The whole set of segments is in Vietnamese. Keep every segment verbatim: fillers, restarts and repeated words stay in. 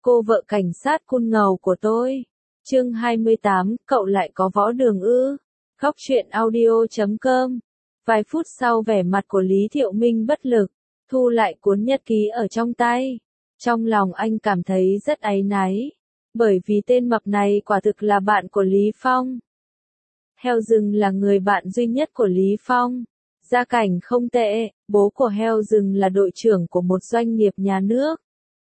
cô vợ cảnh sát cun ngầu của tôi. Chương hai mươi tám, cậu lại có võ đường ư? Góc truyện audio chấm com. Vài phút sau vẻ mặt của Lý Thiệu Minh bất lực, thu lại cuốn nhật ký ở trong tay. Trong lòng anh cảm thấy rất áy náy, bởi vì tên mập này quả thực là bạn của Lý Phong. Heo rừng là người bạn duy nhất của Lý Phong. Gia cảnh không tệ, bố của heo rừng là đội trưởng của một doanh nghiệp nhà nước.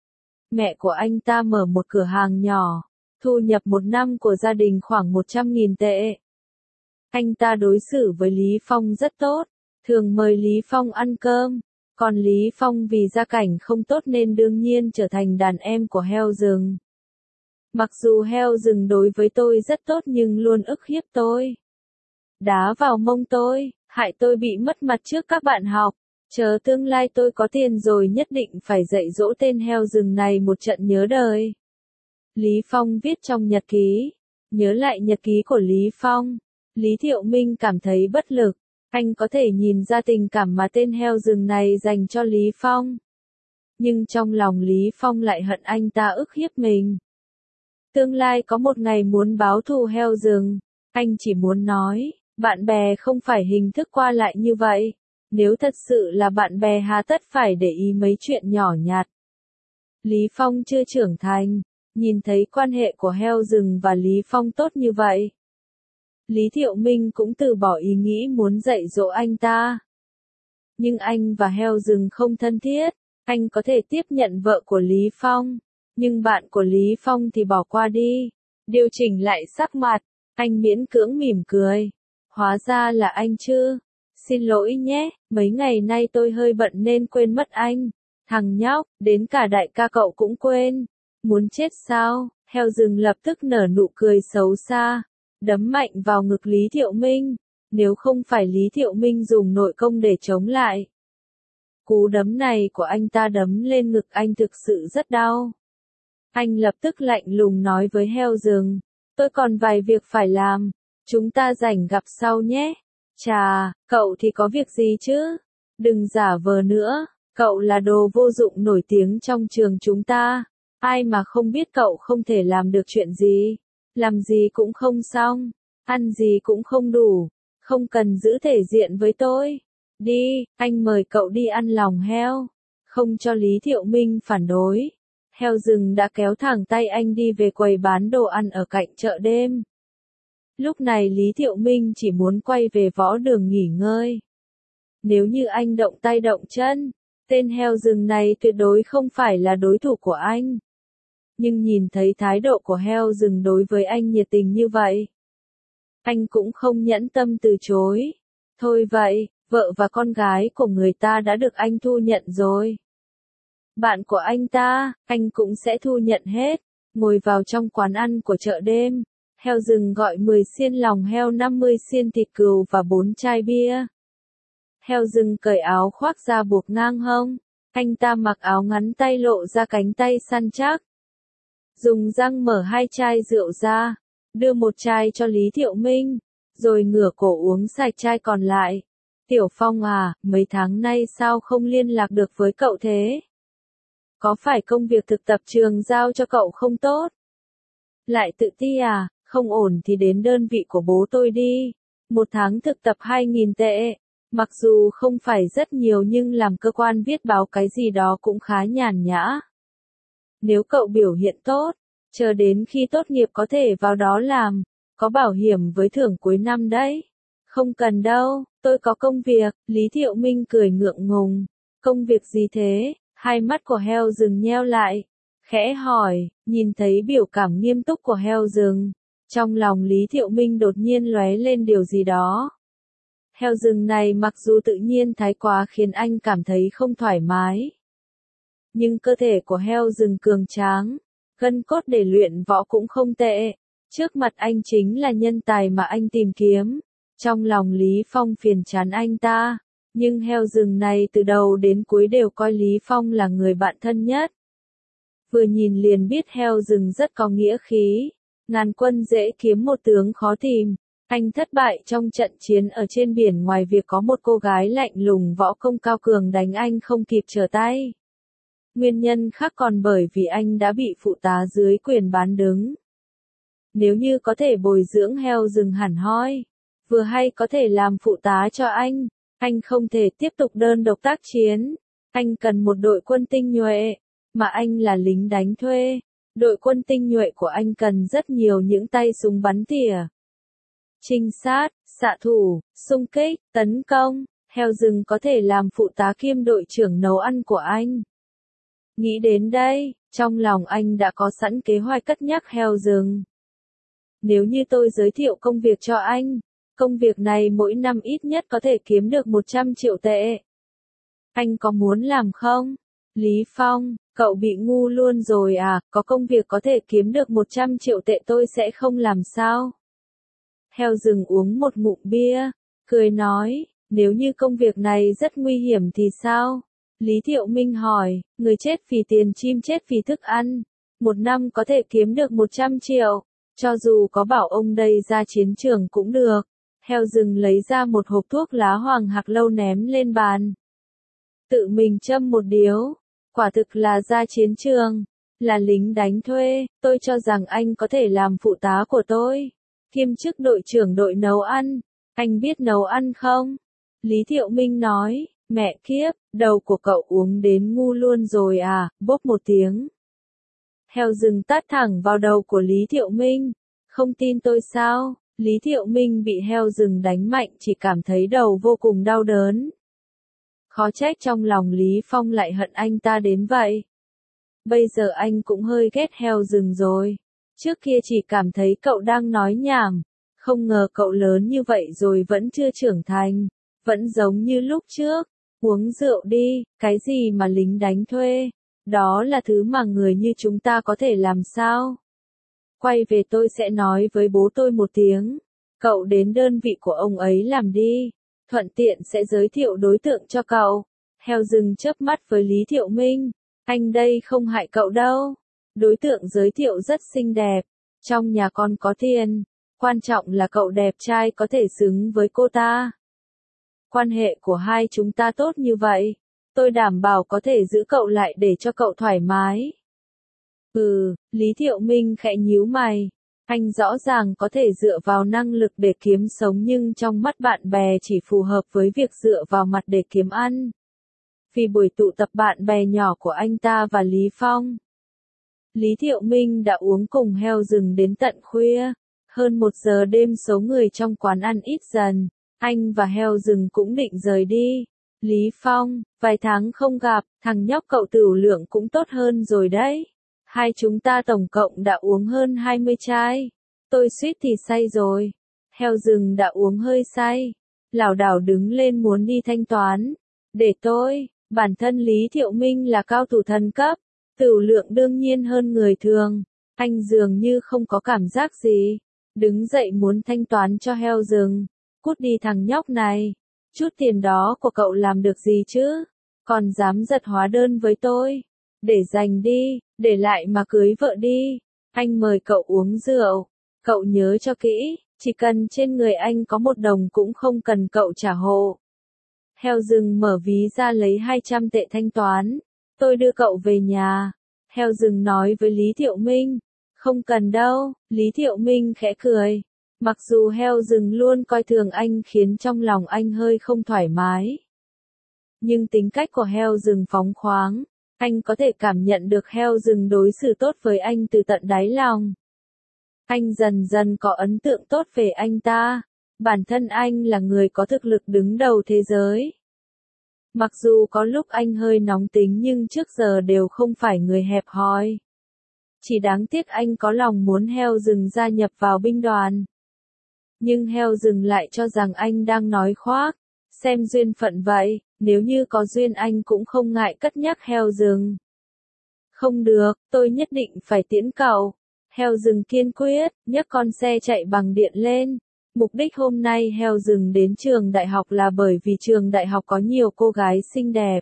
Mẹ của anh ta mở một cửa hàng nhỏ, thu nhập một năm của gia đình khoảng một trăm nghìn tệ. Anh ta đối xử với Lý Phong rất tốt, thường mời Lý Phong ăn cơm, còn Lý Phong vì gia cảnh không tốt nên đương nhiên trở thành đàn em của heo rừng. Mặc dù heo rừng đối với tôi rất tốt nhưng luôn ức hiếp tôi, đá vào mông tôi, hại tôi bị mất mặt trước các bạn học. Chờ tương lai tôi có tiền rồi nhất định phải dạy dỗ tên heo rừng này một trận nhớ đời. Lý Phong viết trong nhật ký. Nhớ lại nhật ký của Lý Phong, Lý Thiệu Minh cảm thấy bất lực. Anh có thể nhìn ra tình cảm mà tên heo rừng này dành cho Lý Phong. Nhưng trong lòng Lý Phong lại hận anh ta ức hiếp mình. Tương lai có một ngày muốn báo thù heo rừng, anh chỉ muốn nói, bạn bè không phải hình thức qua lại như vậy. Nếu thật sự là bạn bè hà tất phải để ý mấy chuyện nhỏ nhặt. Lý Phong chưa trưởng thành, nhìn thấy quan hệ của heo rừng và Lý Phong tốt như vậy. Lý Thiệu Minh cũng từ bỏ ý nghĩ muốn dạy dỗ anh ta. Nhưng anh và heo rừng không thân thiết, anh có thể tiếp nhận vợ của Lý Phong, nhưng bạn của Lý Phong thì bỏ qua đi. Điều chỉnh lại sắc mặt, anh miễn cưỡng mỉm cười. Hóa ra là anh chứ. Xin lỗi nhé, mấy ngày nay tôi hơi bận nên quên mất anh. Thằng nhóc, đến cả đại ca cậu cũng quên. Muốn chết sao? Heo rừng lập tức nở nụ cười xấu xa, đấm mạnh vào ngực Lý Thiệu Minh. Nếu không phải Lý Thiệu Minh dùng nội công để chống lại, cú đấm này của anh ta đấm lên ngực anh thực sự rất đau. Anh lập tức lạnh lùng nói với heo rừng, tôi còn vài việc phải làm, chúng ta rảnh gặp sau nhé. Chà, cậu thì có việc gì chứ? Đừng giả vờ nữa, cậu là đồ vô dụng nổi tiếng trong trường chúng ta. Ai mà không biết cậu không thể làm được chuyện gì, làm gì cũng không xong, ăn gì cũng không đủ, không cần giữ thể diện với tôi. Đi, anh mời cậu đi ăn lòng heo. Không cho Lý Thiệu Minh phản đối, heo rừng đã kéo thẳng tay anh đi về quầy bán đồ ăn ở cạnh chợ đêm. Lúc này Lý Thiệu Minh chỉ muốn quay về võ đường nghỉ ngơi. Nếu như anh động tay động chân, tên heo rừng này tuyệt đối không phải là đối thủ của anh. Nhưng nhìn thấy thái độ của heo rừng đối với anh nhiệt tình như vậy, anh cũng không nhẫn tâm từ chối. Thôi vậy, vợ và con gái của người ta đã được anh thu nhận rồi. Bạn của anh ta, anh cũng sẽ thu nhận hết. Ngồi vào trong quán ăn của chợ đêm, heo rừng gọi mười xiên lòng heo, năm mươi xiên thịt cừu và bốn chai bia. Heo rừng cởi áo khoác ra buộc ngang hông. Anh ta mặc áo ngắn tay lộ ra cánh tay săn chắc. Dùng răng mở hai chai rượu ra, đưa một chai cho Lý Thiệu Minh, rồi ngửa cổ uống sạch chai còn lại. Tiểu Phong à, mấy tháng nay sao không liên lạc được với cậu thế? Có phải công việc thực tập trường giao cho cậu không tốt? Lại tự ti à? Không ổn thì đến đơn vị của bố tôi đi. Một tháng thực tập hai nghìn tệ. Mặc dù không phải rất nhiều nhưng làm cơ quan viết báo cái gì đó cũng khá nhàn nhã. Nếu cậu biểu hiện tốt, chờ đến khi tốt nghiệp có thể vào đó làm, có bảo hiểm với thưởng cuối năm đấy. Không cần đâu, tôi có công việc. Lý Thiệu Minh cười ngượng ngùng. Công việc gì thế? Hai mắt của heo rừng nheo lại, khẽ hỏi. Nhìn thấy biểu cảm nghiêm túc của heo rừng, trong lòng Lý Thiệu Minh đột nhiên lóe lên điều gì đó. Heo rừng này mặc dù tự nhiên thái quá khiến anh cảm thấy không thoải mái, nhưng cơ thể của heo rừng cường tráng, gân cốt để luyện võ cũng không tệ. Trước mặt anh chính là nhân tài mà anh tìm kiếm. Trong lòng Lý Phong phiền chán anh ta, nhưng heo rừng này từ đầu đến cuối đều coi Lý Phong là người bạn thân nhất. Vừa nhìn liền biết heo rừng rất có nghĩa khí. Ngàn quân dễ kiếm một tướng khó tìm. Anh thất bại trong trận chiến ở trên biển, ngoài việc có một cô gái lạnh lùng võ công cao cường đánh anh không kịp trở tay. Nguyên nhân khác còn bởi vì anh đã bị phụ tá dưới quyền bán đứng. Nếu như có thể bồi dưỡng heo rừng hẳn hoi, vừa hay có thể làm phụ tá cho anh, anh không thể tiếp tục đơn độc tác chiến. Anh cần một đội quân tinh nhuệ, mà anh là lính đánh thuê. Đội quân tinh nhuệ của anh cần rất nhiều những tay súng bắn tỉa, trinh sát, xạ thủ, xung kích, tấn công. Heo rừng có thể làm phụ tá kiêm đội trưởng nấu ăn của anh. Nghĩ đến đây, trong lòng anh đã có sẵn kế hoạch cất nhắc heo rừng. Nếu như tôi giới thiệu công việc cho anh, công việc này mỗi năm ít nhất có thể kiếm được một trăm triệu tệ. Anh có muốn làm không? Lý Phong, cậu bị ngu luôn rồi à, có công việc có thể kiếm được một trăm triệu tệ tôi sẽ không làm sao? Heo rừng uống một ngụm bia, cười nói, nếu như công việc này rất nguy hiểm thì sao? Lý Thiệu Minh hỏi, người chết vì tiền chim chết vì thức ăn, một năm có thể kiếm được một trăm triệu, cho dù có bảo ông đây ra chiến trường cũng được. Heo rừng lấy ra một hộp thuốc lá hoàng hạc lâu ném lên bàn. Tự mình châm một điếu, quả thực là ra chiến trường, là lính đánh thuê, tôi cho rằng anh có thể làm phụ tá của tôi, kiêm chức đội trưởng đội nấu ăn. Anh biết nấu ăn không? Lý Thiệu Minh nói, mẹ kiếp, đầu của cậu uống đến ngu luôn rồi à, bốp một tiếng. Heo rừng tát thẳng vào đầu của Lý Thiệu Minh, không tin tôi sao? Lý Thiệu Minh bị heo rừng đánh mạnh chỉ cảm thấy đầu vô cùng đau đớn. Khó trách trong lòng Lý Phong lại hận anh ta đến vậy. Bây giờ anh cũng hơi ghét heo rừng rồi. Trước kia chỉ cảm thấy cậu đang nói nhảm, không ngờ cậu lớn như vậy rồi vẫn chưa trưởng thành, vẫn giống như lúc trước. Uống rượu đi, cái gì mà lính đánh thuê, đó là thứ mà người như chúng ta có thể làm sao? Quay về tôi sẽ nói với bố tôi một tiếng, cậu đến đơn vị của ông ấy làm đi, thuận tiện sẽ giới thiệu đối tượng cho cậu. Heo rừng chớp mắt với Lý Thiệu Minh, anh đây không hại cậu đâu. Đối tượng giới thiệu rất xinh đẹp, trong nhà con có tiền, quan trọng là cậu đẹp trai có thể xứng với cô ta. Quan hệ của hai chúng ta tốt như vậy, tôi đảm bảo có thể giữ cậu lại để cho cậu thoải mái. Ừ, Lý Thiệu Minh khẽ nhíu mày, anh rõ ràng có thể dựa vào năng lực để kiếm sống nhưng trong mắt bạn bè chỉ phù hợp với việc dựa vào mặt để kiếm ăn. Vì buổi tụ tập bạn bè nhỏ của anh ta và Lý Phong, Lý Thiệu Minh đã uống cùng heo rừng đến tận khuya, hơn một giờ đêm số người trong quán ăn ít dần. Anh và heo rừng cũng định rời đi. Lý Phong, vài tháng không gặp, thằng nhóc cậu tửu lượng cũng tốt hơn rồi đấy. Hai chúng ta tổng cộng đã uống hơn hai mươi chai. Tôi suýt thì say rồi. Heo rừng đã uống hơi say. Lảo đảo đứng lên muốn đi thanh toán. Để tôi, bản thân Lý Thiệu Minh là cao thủ thần cấp. Tửu lượng đương nhiên hơn người thường. Anh dường như không có cảm giác gì. Đứng dậy muốn thanh toán cho heo rừng. Cút đi thằng nhóc này, chút tiền đó của cậu làm được gì chứ, còn dám giật hóa đơn với tôi, để dành đi, để lại mà cưới vợ đi, anh mời cậu uống rượu, cậu nhớ cho kỹ, chỉ cần trên người anh có một đồng cũng không cần cậu trả hộ. Heo rừng mở ví ra lấy hai trăm tệ thanh toán, tôi đưa cậu về nhà. Heo rừng nói với Lý Thiệu Minh, không cần đâu. Lý Thiệu Minh khẽ cười. Mặc dù heo rừng luôn coi thường anh khiến trong lòng anh hơi không thoải mái. Nhưng tính cách của heo rừng phóng khoáng, anh có thể cảm nhận được heo rừng đối xử tốt với anh từ tận đáy lòng. Anh dần dần có ấn tượng tốt về anh ta, bản thân anh là người có thực lực đứng đầu thế giới. Mặc dù có lúc anh hơi nóng tính nhưng trước giờ đều không phải người hẹp hòi. Chỉ đáng tiếc anh có lòng muốn heo rừng gia nhập vào binh đoàn. Nhưng heo rừng lại cho rằng anh đang nói khoác, xem duyên phận vậy, nếu như có duyên anh cũng không ngại cất nhắc heo rừng. Không được, tôi nhất định phải tiễn cậu. Heo rừng kiên quyết, nhấc con xe chạy bằng điện lên. Mục đích hôm nay heo rừng đến trường đại học là bởi vì trường đại học có nhiều cô gái xinh đẹp.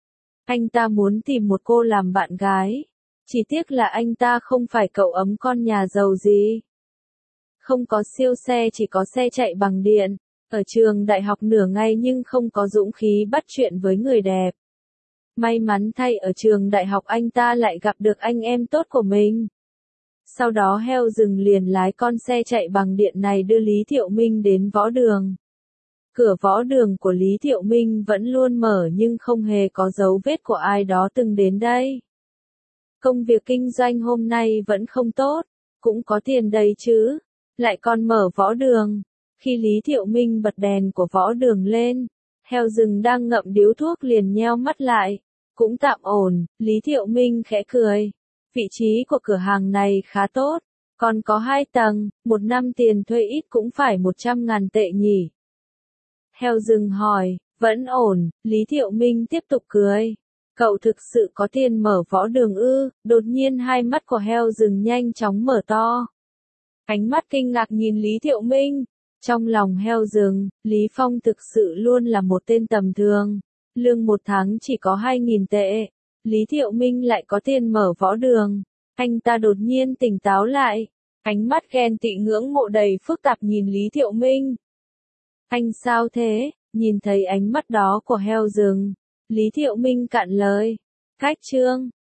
Anh ta muốn tìm một cô làm bạn gái. Chỉ tiếc là anh ta không phải cậu ấm con nhà giàu gì. Không có siêu xe chỉ có xe chạy bằng điện. Ở trường đại học nửa ngày nhưng không có dũng khí bắt chuyện với người đẹp. May mắn thay ở trường đại học anh ta lại gặp được anh em tốt của mình. Sau đó heo rừng liền lái con xe chạy bằng điện này đưa Lý Thiệu Minh đến võ đường. Cửa võ đường của Lý Thiệu Minh vẫn luôn mở nhưng không hề có dấu vết của ai đó từng đến đây. Công việc kinh doanh hôm nay vẫn không tốt, cũng có tiền đầy chứ, lại còn mở võ đường. Khi Lý Thiệu Minh bật đèn của võ đường lên, heo rừng đang ngậm điếu thuốc liền nheo mắt lại, cũng tạm ổn, Lý Thiệu Minh khẽ cười. Vị trí của cửa hàng này khá tốt, còn có hai tầng, một năm tiền thuê ít cũng phải một trăm ngàn tệ nhỉ. Heo rừng hỏi, vẫn ổn, Lý Thiệu Minh tiếp tục cười. Cậu thực sự có tiền mở võ đường ư? Đột nhiên hai mắt của heo rừng nhanh chóng mở to. Ánh mắt kinh ngạc nhìn Lý Thiệu Minh. Trong lòng heo rừng, Lý Phong thực sự luôn là một tên tầm thường. Lương một tháng chỉ có hai nghìn tệ. Lý Thiệu Minh lại có tiền mở võ đường. Anh ta đột nhiên tỉnh táo lại. Ánh mắt ghen tị ngưỡng mộ đầy phức tạp nhìn Lý Thiệu Minh. Anh sao thế? Nhìn thấy ánh mắt đó của heo rừng, Lý Thiệu Minh cạn lời. Cách chương